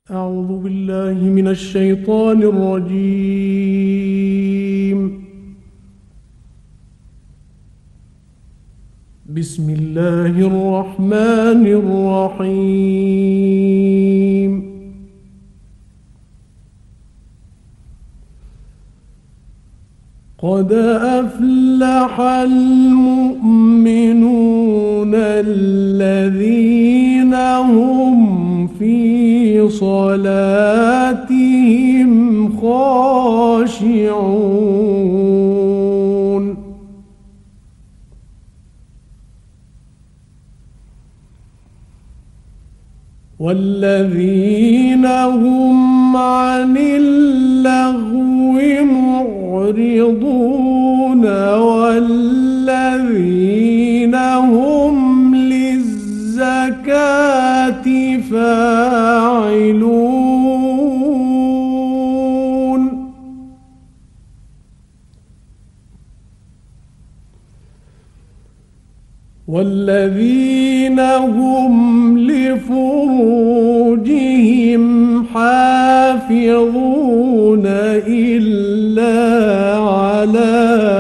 أعوذ بالله من الشيطان الرجيم. بسم الله الرحمن الرحيم. قد أفلح المؤمنون الذين هم في صلاتهم خاشعون والذين هم عن اللغو معرضون والذين هم للزكاة فاعلون والذين هم لفروجهم حافظون إلا على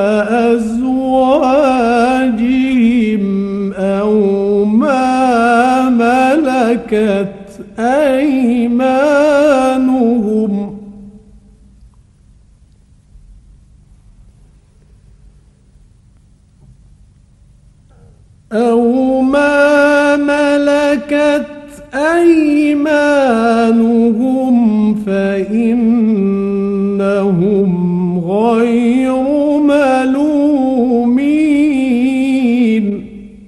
أزواجهم أو ما ملكت أيمانهم فإنهم غير ملومين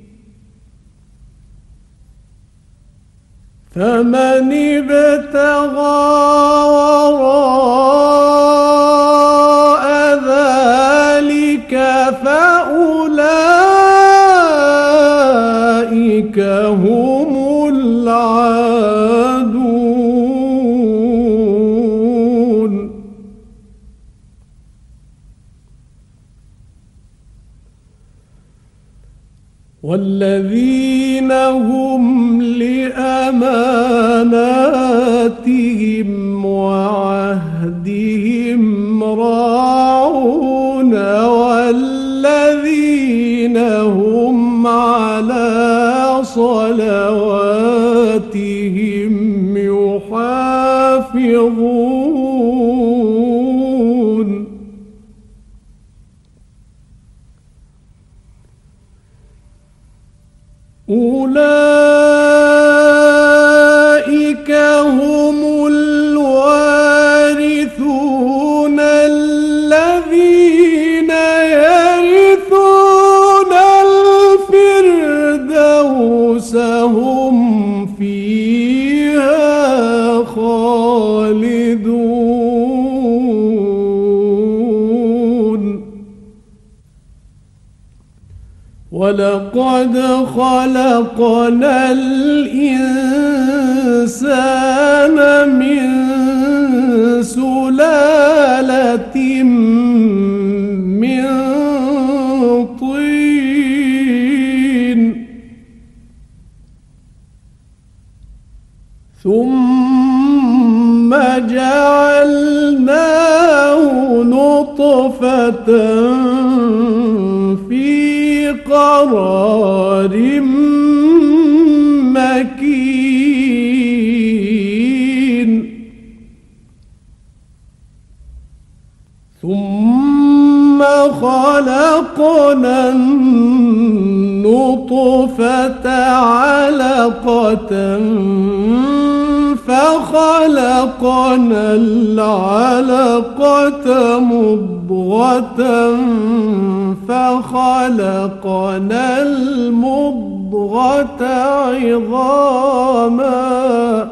فمن ابتغى وراء ذلك فأولئك هم العادون والذين هم لأماناتهم وعهدهم راعون والذين هم على صلواتهم يحافظون أولئك هم الوارثون الذين يرثون الفردوس هم فيها خالدون ولقد خلقنا الإنسان من سلالة من طين ثم جعلناه نطفة في قرار مكين ثم خلقنا النطفة علقة فخلقنا العلقة مضغة فخلقنا المضغة عظاما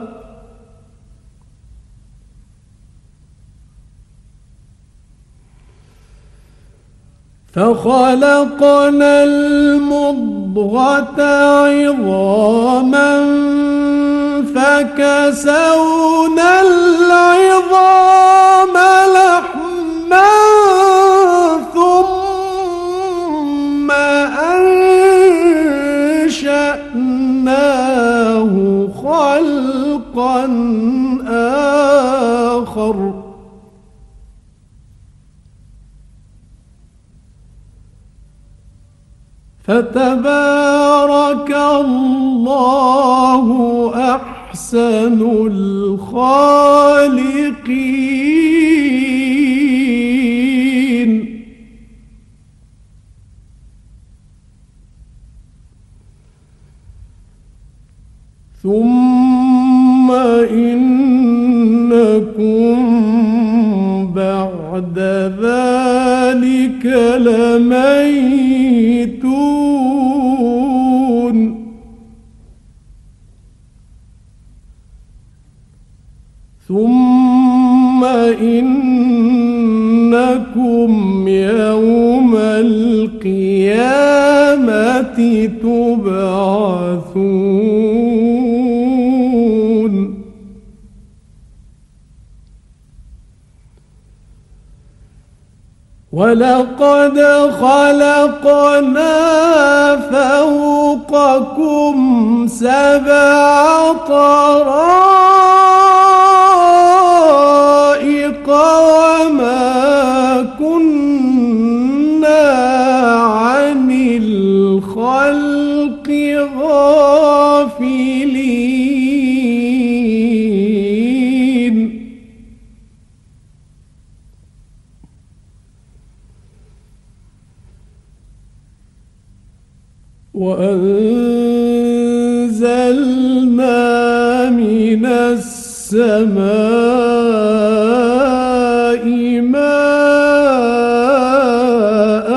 فكسونا العظام لحما ثم أنشأناه خلقا آخر فتبارك الله أحسن الخالقين. ثم إنكم بعد ذلك لميتون. ثم إنكم يوم القيامة تبعثون. ولقد خلقنا فوقكم 7 طرائق وما كنا عن الخلق غافلين. وأنزلنا من السماء ماء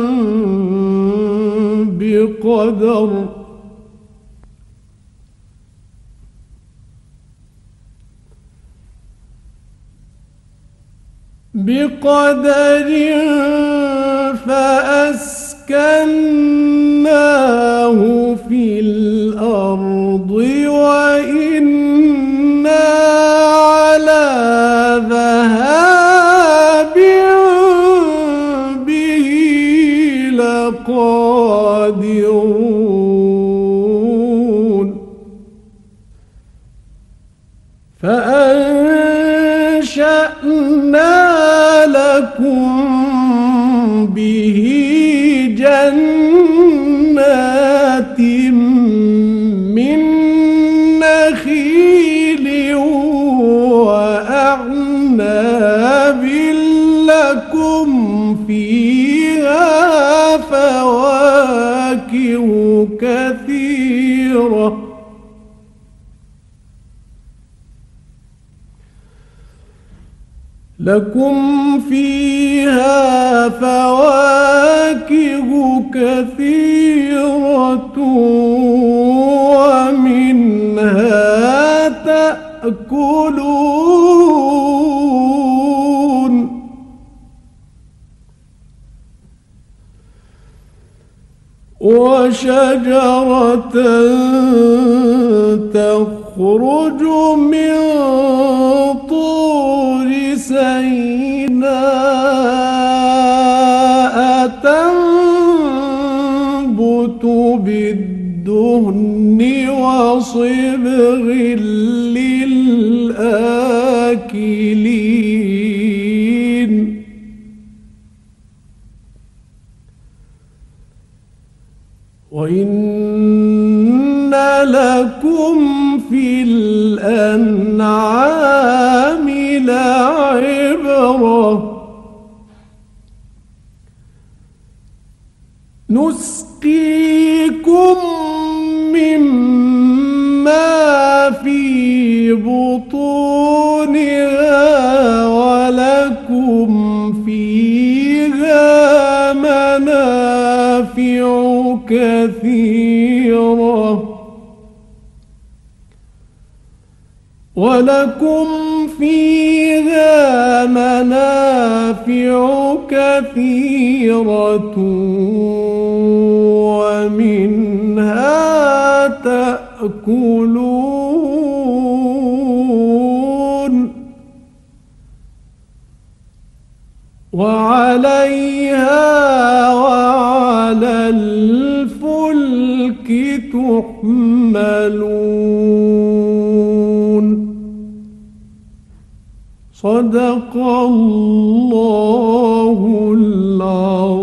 بقدر فأسكناه في الأرض وإنا على ذهاب به لقادرون. فأنشأنا لكم به جنات من نخيل وأعناب لكم فيها فواكه كثيرة ومنها تأكلون. وشجرة تخرج من طور سيناء تنبت بالدهن وصبغ للآكلين. وإن لكم في الأنعام لعبرة نسقيكم مما في بطونها ولكم فيها منافع كثيرة ومنها تأكلون وعليها وعلى الفلك تحملون. صدق الله العظيم.